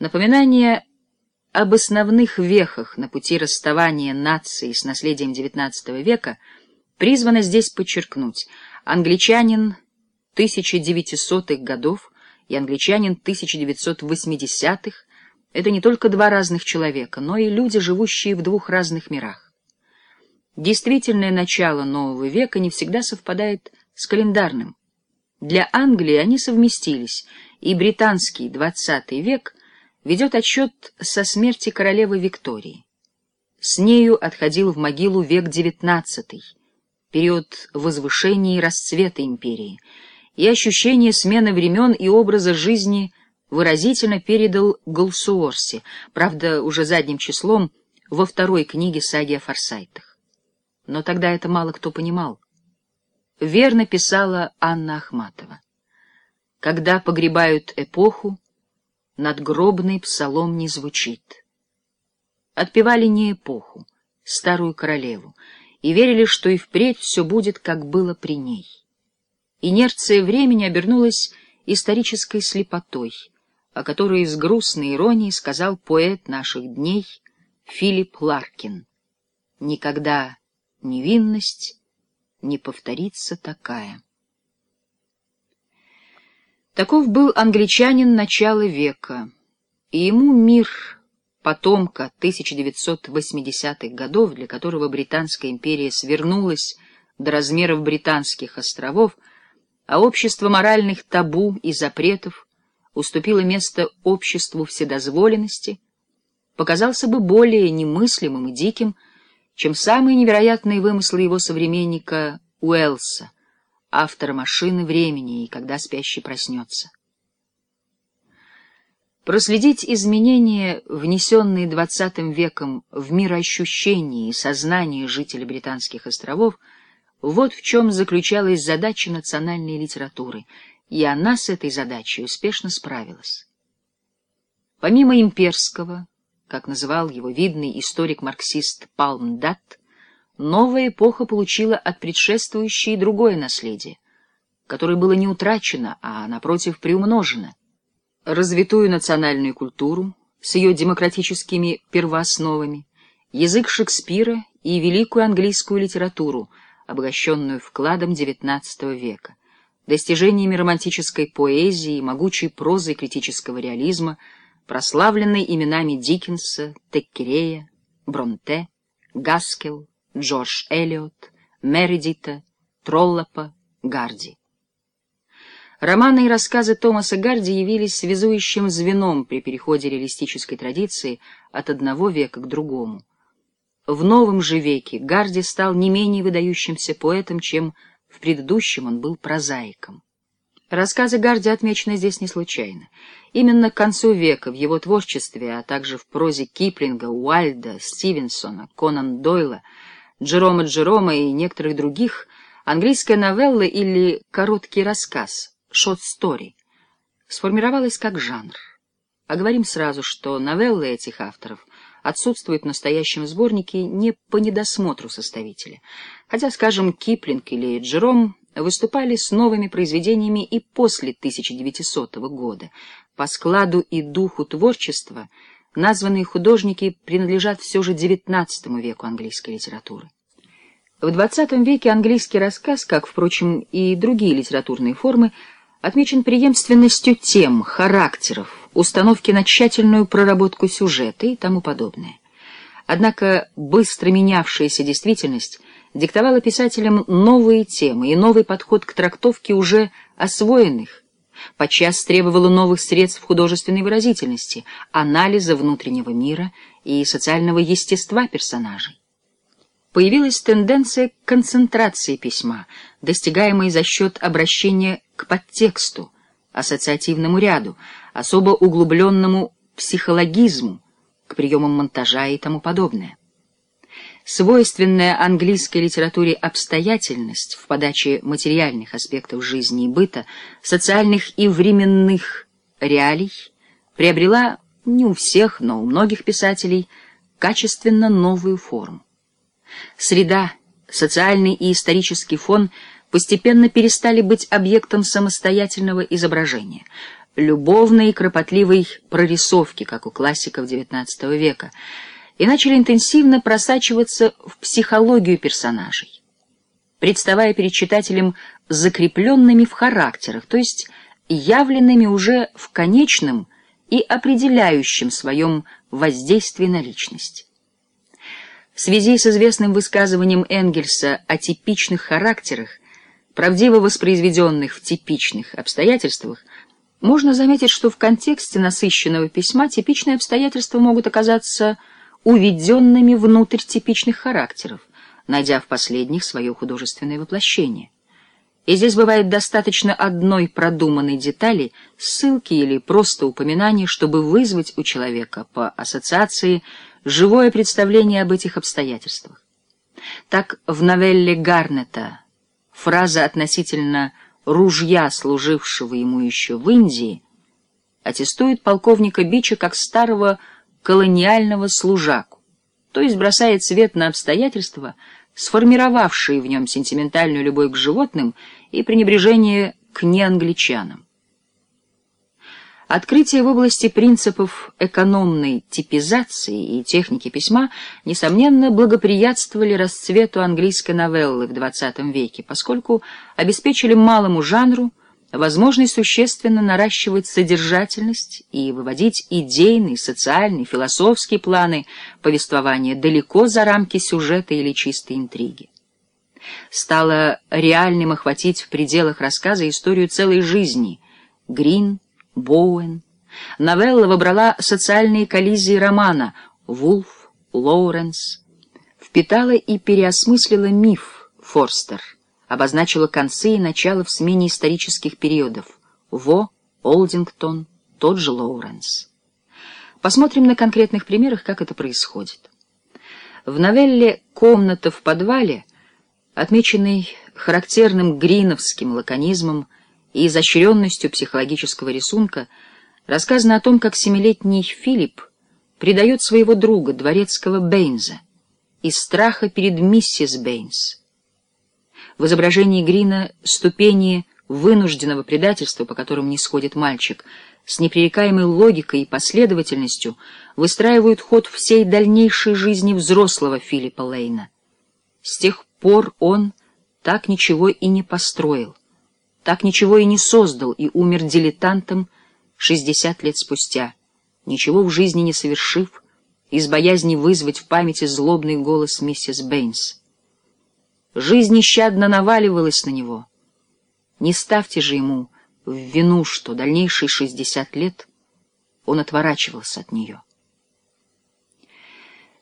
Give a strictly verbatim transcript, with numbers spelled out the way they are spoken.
Напоминание об основных вехах на пути расставания нации с наследием девятнадцатого века призвано здесь подчеркнуть: англичанин тысяча девятисотых годов и англичанин тысяча девятьсот восьмидесятых — это не только два разных человека, но и люди, живущие в двух разных мирах. Действительное начало нового века не всегда совпадает с календарным. Для Англии они совместились, и британский двадцатый век ведет отсчет со смерти королевы Виктории. С нею отходил в могилу век девятнадцатый, период возвышения и расцвета империи, и ощущение смены времен и образа жизни выразительно передал Голсуорси, правда, уже задним числом, во второй книге саги о Форсайтах. Но тогда это мало кто понимал. Верно писала Анна Ахматова: «Когда погребают эпоху, надгробный псалом не звучит». Отпевали не эпоху, старую королеву, и верили, что и впредь все будет, как было при ней. Инерция времени обернулась исторической слепотой, о которой с грустной иронией сказал поэт наших дней Филипп Ларкин: «Никогда невинность не повторится такая». Таков был англичанин начала века, и ему мир потомка тысяча девятьсот восьмидесятых годов, для которого Британская империя свернулась до размеров Британских островов, а общество моральных табу и запретов уступило место обществу вседозволенности, показался бы более немыслимым и диким, чем самые невероятные вымыслы его современника Уэллса, автора «Машины времени» и «Когда спящий проснется». Проследить изменения, внесенные двадцатым веком в мироощущение и сознание жителей Британских островов, вот в чем заключалась задача национальной литературы, и она с этой задачей успешно справилась. Помимо имперского, как называл его видный историк-марксист Палм Датт, новая эпоха получила от предшествующей другое наследие, которое было не утрачено, а, напротив, приумножено. Развитую национальную культуру с ее демократическими первоосновами, язык Шекспира и великую английскую литературу, обогащенную вкладом девятнадцатого века, достижениями романтической поэзии, могучей прозы критического реализма, прославленной именами Диккенса, Теккерея, Бронте, Гаскелл, Джордж Элиот, Мередита, Троллопа, Гарди. Романы и рассказы Томаса Гарди явились связующим звеном при переходе реалистической традиции от одного века к другому. В новом же веке Гарди стал не менее выдающимся поэтом, чем в предыдущем он был прозаиком. Рассказы Гарди отмечены здесь не случайно. Именно к концу века в его творчестве, а также в прозе Киплинга, Уайльда, Стивенсона, Конан Дойла, Джерома Джерома и некоторых других, английская новелла или короткий рассказ, short-story, сформировалась как жанр. А говорим сразу, что новеллы этих авторов отсутствуют в настоящем сборнике не по недосмотру составителя, хотя, скажем, Киплинг или Джером выступали с новыми произведениями и после тысяча девятисотого года. По складу и духу творчества названные художники принадлежат все же девятнадцатому веку английской литературы. В двадцатом веке английский рассказ, как, впрочем, и другие литературные формы, отмечен преемственностью тем, характеров, установки на тщательную проработку сюжета и тому подобное. Однако быстро менявшаяся действительность диктовала писателям новые темы и новый подход к трактовке уже освоенных, подчас требовала новых средств художественной выразительности, анализа внутреннего мира и социального естества персонажей. Появилась тенденция к концентрации письма, достигаемой за счет обращения к подтексту, ассоциативному ряду, особо углубленному психологизму, к приемам монтажа и тому подобное. Свойственная английской литературе обстоятельность в подаче материальных аспектов жизни и быта, социальных и временных реалий приобрела не у всех, но у многих писателей качественно новую форму. Среда, социальный и исторический фон постепенно перестали быть объектом самостоятельного изображения. любовной и кропотливой прорисовки, как у классиков девятнадцатого века, и начали интенсивно просачиваться в психологию персонажей, представая перед читателем закрепленными в характерах, то есть явленными уже в конечном и определяющем своем воздействии на личность. В связи с известным высказыванием Энгельса о типичных характерах, правдиво воспроизведенных в типичных обстоятельствах, можно заметить, что в контексте насыщенного письма типичные обстоятельства могут оказаться уведенными внутрь типичных характеров, найдя в последних свое художественное воплощение. И здесь бывает достаточно одной продуманной детали, ссылки или просто упоминания, чтобы вызвать у человека по ассоциации живое представление об этих обстоятельствах. Так в новелле Гарнета фраза относительно ружья, служившего ему еще в Индии, аттестует полковника Бича как старого колониального служаку, то есть бросает свет на обстоятельства, сформировавшие в нем сентиментальную любовь к животным и пренебрежение к неангличанам. Открытия в области принципов экономной типизации и техники письма, несомненно, благоприятствовали расцвету английской новеллы в двадцатом веке, поскольку обеспечили малому жанру возможность существенно наращивать содержательность и выводить идейные, социальные, философские планы повествования далеко за рамки сюжета или чистой интриги. Стало реальным охватить в пределах рассказа историю целой жизни. Грин, Боуэн. Новелла выбрала социальные коллизии романа Вулф, Лоуренс. Впитала и переосмыслила миф Форстер. Обозначила концы и начало в смене исторических периодов. Во, Олдингтон, тот же Лоуренс. Посмотрим на конкретных примерах, как это происходит. В новелле «Комната в подвале», отмеченной характерным гриновским лаконизмом и изощренностью психологического рисунка, рассказано о том, как семилетний Филипп предает своего друга, дворецкого Бэйнза, из страха перед миссис Бэйнс. В изображении Грина ступени вынужденного предательства, по которым не сходит мальчик, с непререкаемой логикой и последовательностью выстраивают ход всей дальнейшей жизни взрослого Филиппа Лейна. С тех пор он так ничего и не построил, так ничего и не создал и умер дилетантом шестьдесят лет спустя, ничего в жизни не совершив, из боязни вызвать в памяти злобный голос миссис Бэйнс. Жизнь нещадно наваливалась на него. Не ставьте же ему в вину, что дальнейшие шестьдесят лет он отворачивался от нее.